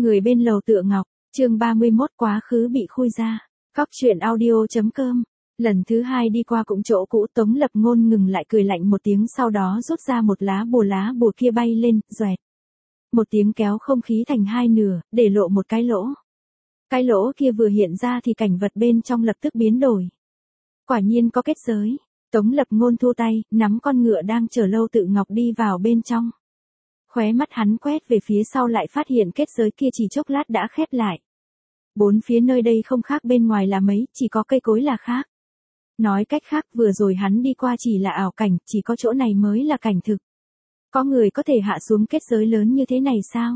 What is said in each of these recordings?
Người bên lầu tựa ngọc, chương 31 quá khứ bị khui ra. Cóc truyện audio.com. Lần thứ hai đi qua cũng chỗ cũ, Tống Lập Ngôn ngừng lại cười lạnh một tiếng, sau đó rút ra một lá bùa kia bay lên, xoẹt. Một tiếng kéo không khí thành hai nửa, để lộ một cái lỗ. Cái lỗ kia vừa hiện ra thì cảnh vật bên trong lập tức biến đổi. Quả nhiên có kết giới. Tống Lập Ngôn thu tay, nắm con ngựa đang chở Lâu Tự Ngọc đi vào bên trong. Khóe mắt hắn quét về phía sau lại phát hiện kết giới kia chỉ chốc lát đã khép lại. Bốn phía nơi đây không khác bên ngoài là mấy, chỉ có cây cối là khác. Nói cách khác, vừa rồi hắn đi qua chỉ là ảo cảnh, chỉ có chỗ này mới là cảnh thực. Có người có thể hạ xuống kết giới lớn như thế này sao?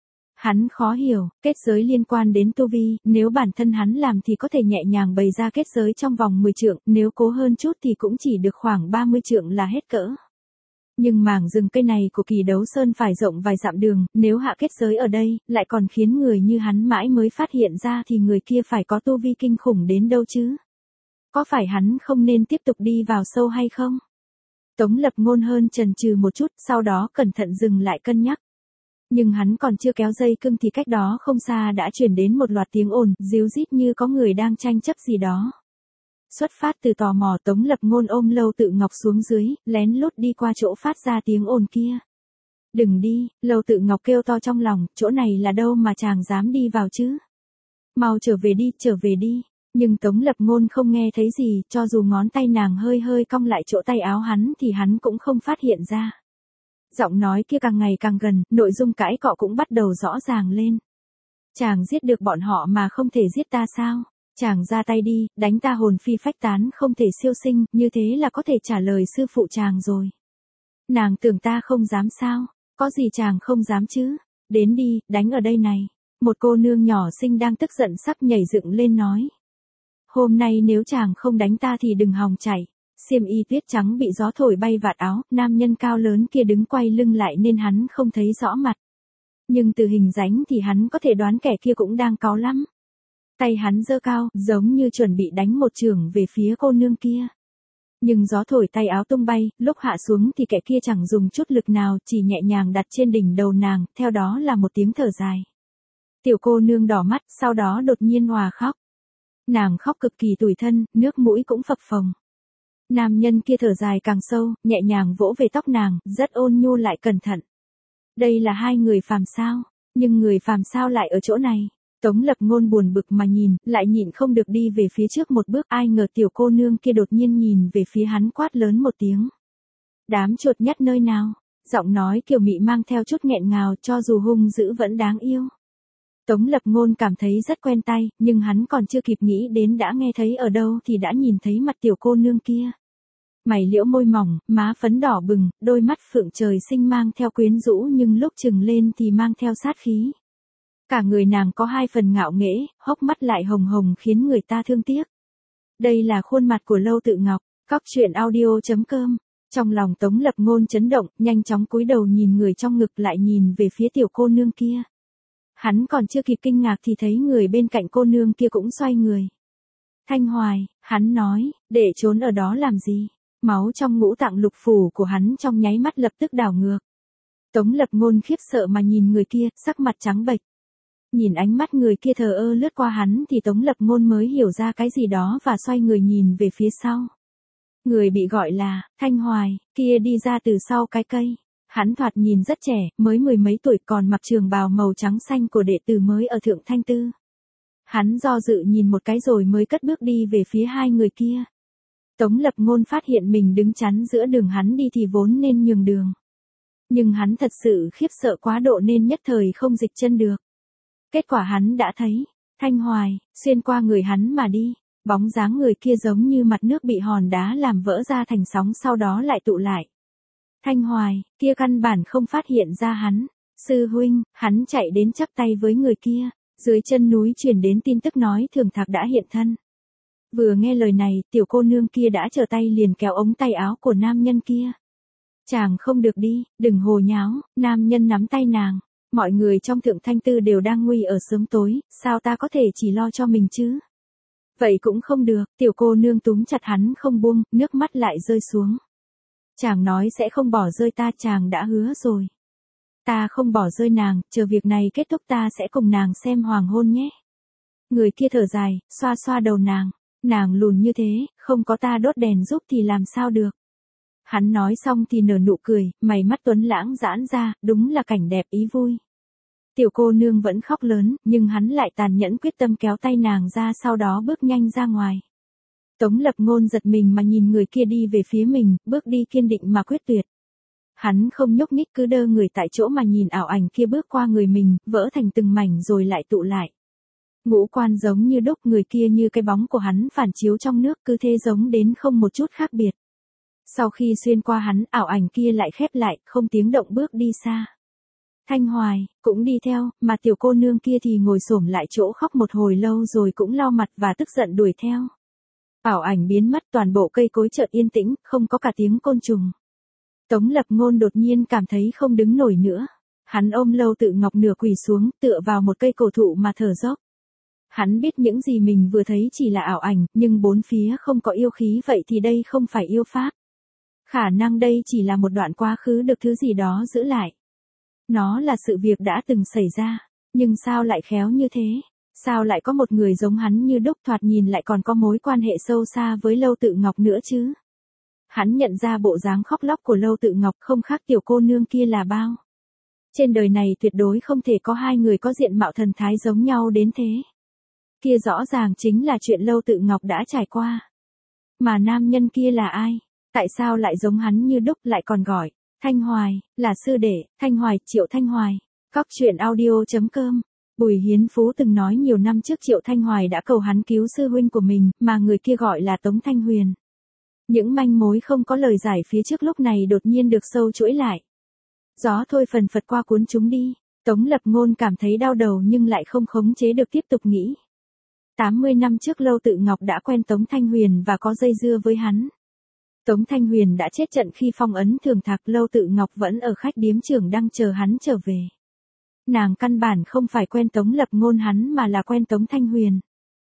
Hắn khó hiểu, kết giới liên quan đến tu vi, nếu bản thân hắn làm thì có thể nhẹ nhàng bày ra kết giới trong vòng 10 trượng, nếu cố hơn chút thì cũng chỉ được khoảng 30 trượng là hết cỡ. Nhưng mảng rừng cây này của Kỳ Đấu Sơn phải rộng vài dặm đường, nếu hạ kết giới ở đây, lại còn khiến người như hắn mãi mới phát hiện ra thì người kia phải có tu vi kinh khủng đến đâu chứ? Có phải hắn không nên tiếp tục đi vào sâu hay không? Tống Lập Ngôn hơn chần chừ một chút, sau đó cẩn thận dừng lại cân nhắc. Nhưng hắn còn chưa kéo dây cương thì cách đó không xa đã truyền đến một loạt tiếng ồn, ríu rít như có người đang tranh chấp gì đó. Xuất phát từ tò mò, Tống Lập Ngôn ôm Lâu Tự Ngọc xuống dưới, lén lút đi qua chỗ phát ra tiếng ồn kia. Đừng đi, Lâu Tự Ngọc kêu to trong lòng, chỗ này là đâu mà chàng dám đi vào chứ? Mau trở về đi. Nhưng Tống Lập Ngôn không nghe thấy gì, cho dù ngón tay nàng hơi hơi cong lại chỗ tay áo hắn thì hắn cũng không phát hiện ra. Giọng nói kia càng ngày càng gần, nội dung cãi cọ cũng bắt đầu rõ ràng lên. Chàng giết được bọn họ mà không thể giết ta sao? Chàng ra tay đi, đánh ta hồn phi phách tán không thể siêu sinh, như thế là có thể trả lời sư phụ chàng rồi. Nàng tưởng ta không dám sao? Có gì chàng không dám chứ? Đến đi, đánh ở đây này. Một cô nương nhỏ xinh đang tức giận sắp nhảy dựng lên nói. Hôm nay nếu chàng không đánh ta thì đừng hòng chạy. Xiêm y tuyết trắng bị gió thổi bay vạt áo, nam nhân cao lớn kia đứng quay lưng lại nên hắn không thấy rõ mặt. Nhưng từ hình dáng thì hắn có thể đoán kẻ kia cũng đang cáu lắm. Tay hắn giơ cao, giống như chuẩn bị đánh một chưởng về phía cô nương kia. Nhưng gió thổi tay áo tung bay, lúc hạ xuống thì kẻ kia chẳng dùng chút lực nào, chỉ nhẹ nhàng đặt trên đỉnh đầu nàng, theo đó là một tiếng thở dài. Tiểu cô nương đỏ mắt, sau đó đột nhiên òa khóc. Nàng khóc cực kỳ tủi thân, nước mũi cũng phập phồng. Nam nhân kia thở dài càng sâu, nhẹ nhàng vỗ về tóc nàng, rất ôn nhu lại cẩn thận. Đây là hai người phàm sao? Nhưng người phàm sao lại ở chỗ này? Tống Lập Ngôn buồn bực mà nhìn, lại nhịn không được đi về phía trước một bước, ai ngờ tiểu cô nương kia đột nhiên nhìn về phía hắn quát lớn một tiếng. Đám chuột nhắt nơi nào? Giọng nói kiều mị mang theo chút nghẹn ngào, cho dù hung dữ vẫn đáng yêu. Tống Lập Ngôn cảm thấy rất quen tai, nhưng hắn còn chưa kịp nghĩ đến đã nghe thấy ở đâu thì đã nhìn thấy mặt tiểu cô nương kia. Mày liễu môi mỏng, má phấn đỏ bừng, đôi mắt phượng trời sinh mang theo quyến rũ nhưng lúc trừng lên thì mang theo sát khí. Cả người nàng có hai phần ngạo nghễ, hốc mắt lại hồng hồng khiến người ta thương tiếc. Đây là khuôn mặt của Lâu Tự Ngọc. Cóc truyện audio.com. Trong lòng Tống Lập Ngôn chấn động, nhanh chóng cúi đầu nhìn người trong ngực lại nhìn về phía tiểu cô nương kia. Hắn còn chưa kịp kinh ngạc thì thấy người bên cạnh cô nương kia cũng xoay người. Thanh Hoài, hắn nói, để trốn ở đó làm gì? Máu trong ngũ tạng lục phủ của hắn trong nháy mắt lập tức đảo ngược. Tống Lập Ngôn khiếp sợ mà nhìn người kia, sắc mặt trắng bệch. Nhìn ánh mắt người kia thờ ơ lướt qua hắn thì Tống Lập Ngôn mới hiểu ra cái gì đó và xoay người nhìn về phía sau. Người bị gọi là Thanh Hoài, kia đi ra từ sau cái cây. Hắn thoạt nhìn rất trẻ, mới mười mấy tuổi còn mặc trường bào màu trắng xanh của đệ tử mới ở Thượng Thanh Tư. Hắn do dự nhìn một cái rồi mới cất bước đi về phía hai người kia. Tống Lập Ngôn phát hiện mình đứng chắn giữa đường hắn đi thì vốn nên nhường đường. Nhưng hắn thật sự khiếp sợ quá độ nên nhất thời không dịch chân được. Kết quả hắn đã thấy, Thanh Hoài, xuyên qua người hắn mà đi, bóng dáng người kia giống như mặt nước bị hòn đá làm vỡ ra thành sóng sau đó lại tụ lại. Thanh Hoài, kia căn bản không phát hiện ra hắn. Sư huynh, hắn chạy đến chắp tay với người kia, dưới chân núi truyền đến tin tức nói Thường Thạc đã hiện thân. Vừa nghe lời này, tiểu cô nương kia đã trở tay liền kéo ống tay áo của nam nhân kia. Chàng không được đi, đừng hồ nháo, nam nhân nắm tay nàng. Mọi người trong Thượng Thanh Tư đều đang nguy ở sớm tối, sao ta có thể chỉ lo cho mình chứ? Vậy cũng không được, tiểu cô nương túm chặt hắn không buông, nước mắt lại rơi xuống. Chàng nói sẽ không bỏ rơi ta, chàng đã hứa rồi. Ta không bỏ rơi nàng, chờ việc này kết thúc ta sẽ cùng nàng xem hoàng hôn nhé. Người kia thở dài, xoa xoa đầu nàng. Nàng lùn như thế, không có ta đốt đèn giúp thì làm sao được. Hắn nói xong thì nở nụ cười, mày mắt tuấn lãng giãn ra, đúng là cảnh đẹp ý vui. Tiểu cô nương vẫn khóc lớn, nhưng hắn lại tàn nhẫn quyết tâm kéo tay nàng ra, sau đó bước nhanh ra ngoài. Tống Lập Ngôn giật mình mà nhìn người kia đi về phía mình, bước đi kiên định mà quyết tuyệt. Hắn không nhúc nhích, cứ đơ người tại chỗ mà nhìn ảo ảnh kia bước qua người mình, vỡ thành từng mảnh rồi lại tụ lại. Ngũ quan giống như đúc, người kia như cái bóng của hắn phản chiếu trong nước, cứ thế giống đến không một chút khác biệt. Sau khi xuyên qua hắn, ảo ảnh kia lại khép lại, không tiếng động bước đi xa. Thanh Hoài cũng đi theo, mà tiểu cô nương kia thì ngồi xổm lại chỗ khóc một hồi lâu rồi cũng lau mặt và tức giận đuổi theo. Ảo ảnh biến mất, toàn bộ cây cối chợt yên tĩnh, không có cả tiếng côn trùng. Tống Lập Ngôn đột nhiên cảm thấy không đứng nổi nữa. Hắn ôm Lâu Tự Ngọc nửa quỳ xuống, tựa vào một cây cổ thụ mà thở dốc. Hắn biết những gì mình vừa thấy chỉ là ảo ảnh, nhưng bốn phía không có yêu khí, vậy thì đây không phải yêu pháp. Khả năng đây chỉ là một đoạn quá khứ được thứ gì đó giữ lại. Nó là sự việc đã từng xảy ra, nhưng sao lại khéo như thế? Sao lại có một người giống hắn như đúc, thoạt nhìn lại còn có mối quan hệ sâu xa với Lâu Tự Ngọc nữa chứ? Hắn nhận ra bộ dáng khóc lóc của Lâu Tự Ngọc không khác tiểu cô nương kia là bao. Trên đời này tuyệt đối không thể có hai người có diện mạo thần thái giống nhau đến thế. Kia rõ ràng chính là chuyện Lâu Tự Ngọc đã trải qua. Mà nam nhân kia là ai? Tại sao lại giống hắn như đúc, lại còn gọi Thanh Hoài, là sư đệ, Thanh Hoài, Triệu Thanh Hoài. Cóc truyện audio.com. Bùi Hiến Phú từng nói nhiều năm trước Triệu Thanh Hoài đã cầu hắn cứu sư huynh của mình, mà người kia gọi là Tống Thanh Huyền. Những manh mối không có lời giải phía trước lúc này đột nhiên được sâu chuỗi lại. Gió thôi phần phật qua cuốn chúng đi. Tống Lập Ngôn cảm thấy đau đầu nhưng lại không khống chế được, tiếp tục nghĩ. 80 năm trước Lâu Tự Ngọc đã quen Tống Thanh Huyền và có dây dưa với hắn. Tống Thanh Huyền đã chết trận khi phong ấn Thường Thạc, Lâu Tự Ngọc vẫn ở khách điếm Trường Đăng chờ hắn trở về. Nàng căn bản không phải quen Tống Lập Ngôn hắn mà là quen Tống Thanh Huyền.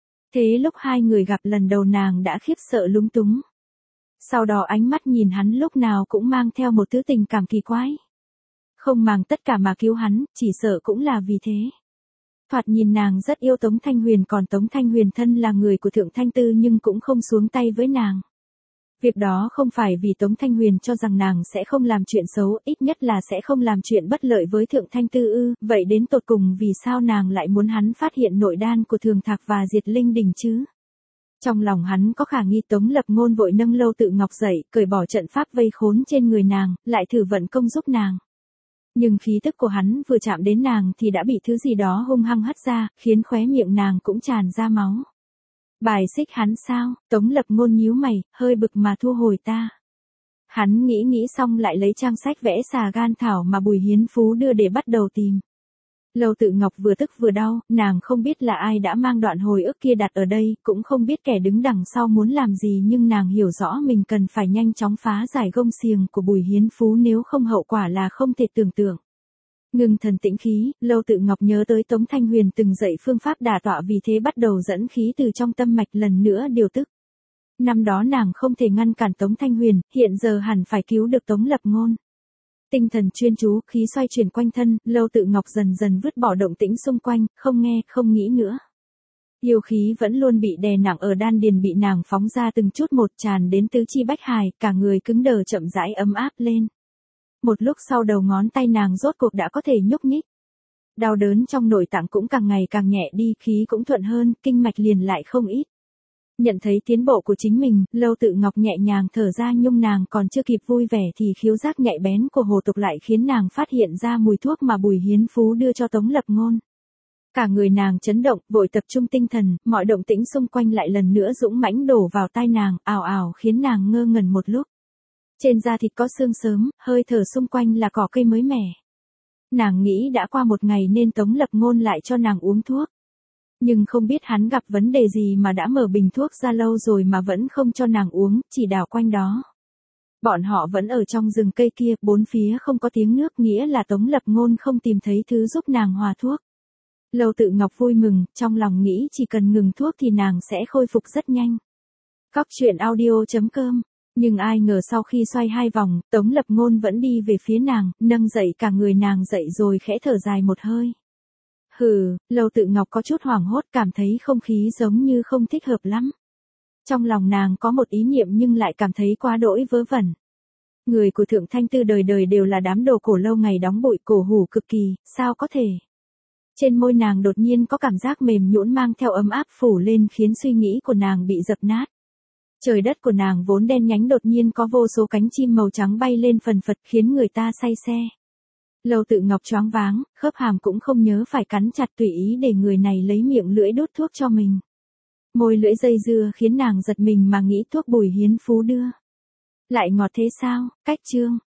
Thế lúc hai người gặp lần đầu nàng đã khiếp sợ lúng túng. Sau đó ánh mắt nhìn hắn lúc nào cũng mang theo một thứ tình cảm kỳ quái. Không màng tất cả mà cứu hắn, chỉ sợ cũng là vì thế. Thoạt nhìn nàng rất yêu Tống Thanh Huyền, còn Tống Thanh Huyền thân là người của Thượng Thanh Tư nhưng cũng không xuống tay với nàng. Việc đó không phải vì Tống Thanh Huyền cho rằng nàng sẽ không làm chuyện xấu, ít nhất là sẽ không làm chuyện bất lợi với Thượng Thanh Tư ư, vậy đến tột cùng vì sao nàng lại muốn hắn phát hiện nội đan của Thường Thạc và diệt linh đình chứ? Trong lòng hắn có khả nghi. Tống Lập Ngôn vội nâng Lâu Tự Ngọc dậy, cởi bỏ trận pháp vây khốn trên người nàng, lại thử vận công giúp nàng. Nhưng khí tức của hắn vừa chạm đến nàng thì đã bị thứ gì đó hung hăng hất ra, khiến khóe miệng nàng cũng tràn ra máu. Bài xích hắn sao? Tống Lập Ngôn nhíu mày, hơi bực mà thu hồi ta. Hắn nghĩ xong lại lấy trang sách vẽ xà gan thảo mà Bùi Hiến Phú đưa để bắt đầu tìm. Lâu Tự Ngọc vừa tức vừa đau, nàng không biết là ai đã mang đoạn hồi ức kia đặt ở đây, cũng không biết kẻ đứng đằng sau muốn làm gì, nhưng nàng hiểu rõ mình cần phải nhanh chóng phá giải gông xiềng của Bùi Hiến Phú, nếu không hậu quả là không thể tưởng tượng. Ngừng thần tĩnh khí, Lâu Tự Ngọc nhớ tới Tống Thanh Huyền từng dạy phương pháp đả tọa, vì thế bắt đầu dẫn khí từ trong tâm mạch lần nữa điều tức. Năm đó nàng không thể ngăn cản Tống Thanh Huyền, hiện giờ hẳn phải cứu được Tống Lập Ngôn. Tinh thần chuyên chú, khí xoay chuyển quanh thân, Lâu Tự Ngọc dần dần vứt bỏ động tĩnh xung quanh, không nghe, không nghĩ nữa. Yêu khí vẫn luôn bị đè nặng ở đan điền bị nàng phóng ra từng chút một, tràn đến tứ chi bách hài, cả người cứng đờ chậm rãi ấm áp lên. Một lúc sau đầu ngón tay nàng rốt cuộc đã có thể nhúc nhích. Đau đớn trong nội tạng cũng càng ngày càng nhẹ đi, khí cũng thuận hơn, kinh mạch liền lại không ít. Nhận thấy tiến bộ của chính mình, Lâu Tự Ngọc nhẹ nhàng thở ra, nhưng nàng còn chưa kịp vui vẻ thì khiếu giác nhạy bén của Hồ Tục lại khiến nàng phát hiện ra mùi thuốc mà Bùi Hiến Phú đưa cho Tống Lập Ngôn. Cả người nàng chấn động, vội tập trung tinh thần, mọi động tĩnh xung quanh lại lần nữa dũng mãnh đổ vào tai nàng, ào ào khiến nàng ngơ ngẩn một lúc. Trên da thịt có xương sớm, hơi thở xung quanh là cỏ cây mới mẻ. Nàng nghĩ đã qua một ngày nên Tống Lập Ngôn lại cho nàng uống thuốc. Nhưng không biết hắn gặp vấn đề gì mà đã mở bình thuốc ra lâu rồi mà vẫn không cho nàng uống, chỉ đảo quanh đó. Bọn họ vẫn ở trong rừng cây kia, bốn phía không có tiếng nước, nghĩa là Tống Lập Ngôn không tìm thấy thứ giúp nàng hòa thuốc. Lâu Tự Ngọc vui mừng, trong lòng nghĩ chỉ cần ngừng thuốc thì nàng sẽ khôi phục rất nhanh. Cóc truyện audio.com Nhưng ai ngờ sau khi xoay 2 vòng, Tống Lập Ngôn vẫn đi về phía nàng, nâng dậy cả người nàng dậy rồi khẽ thở dài một hơi. Hừ, Lâu Tự Ngọc có chút hoảng hốt, cảm thấy không khí giống như không thích hợp lắm. Trong lòng nàng có một ý niệm nhưng lại cảm thấy quá đỗi vớ vẩn. Người của Thượng Thanh Tư đời đời đều là đám đồ cổ lâu ngày đóng bụi cổ hủ cực kỳ, sao có thể. Trên môi nàng đột nhiên có cảm giác mềm nhũn mang theo ấm áp phủ lên khiến suy nghĩ của nàng bị dập nát. Trời đất của nàng vốn đen nhánh đột nhiên có vô số cánh chim màu trắng bay lên phần phật khiến người ta say xe. Lâu Tự Ngọc choáng váng, khớp hàm cũng không nhớ phải cắn chặt tùy ý để người này lấy miệng lưỡi đút thuốc cho mình. Môi lưỡi dây dưa khiến nàng giật mình mà nghĩ thuốc Bùi Hiến Phú đưa. Lại ngọt thế sao, cách chương.